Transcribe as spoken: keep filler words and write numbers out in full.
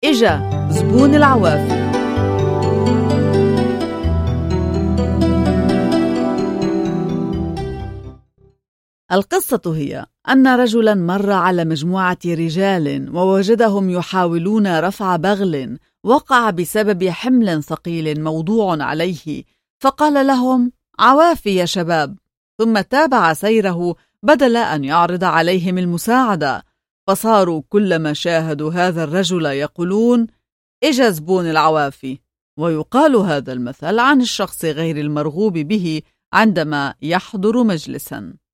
إجا زبون العوافي. القصة هي أن رجلاً مر على مجموعة رجال ووجدهم يحاولون رفع بغل وقع بسبب حمل ثقيل موضوع عليه، فقال لهم: عوافي يا شباب، ثم تابع سيره بدل أن يعرض عليهم المساعدة. فصاروا كلما شاهدوا هذا الرجل يقولون: إجا زبون العوافي. ويقال هذا المثل عن الشخص غير المرغوب به عندما يحضر مجلساً.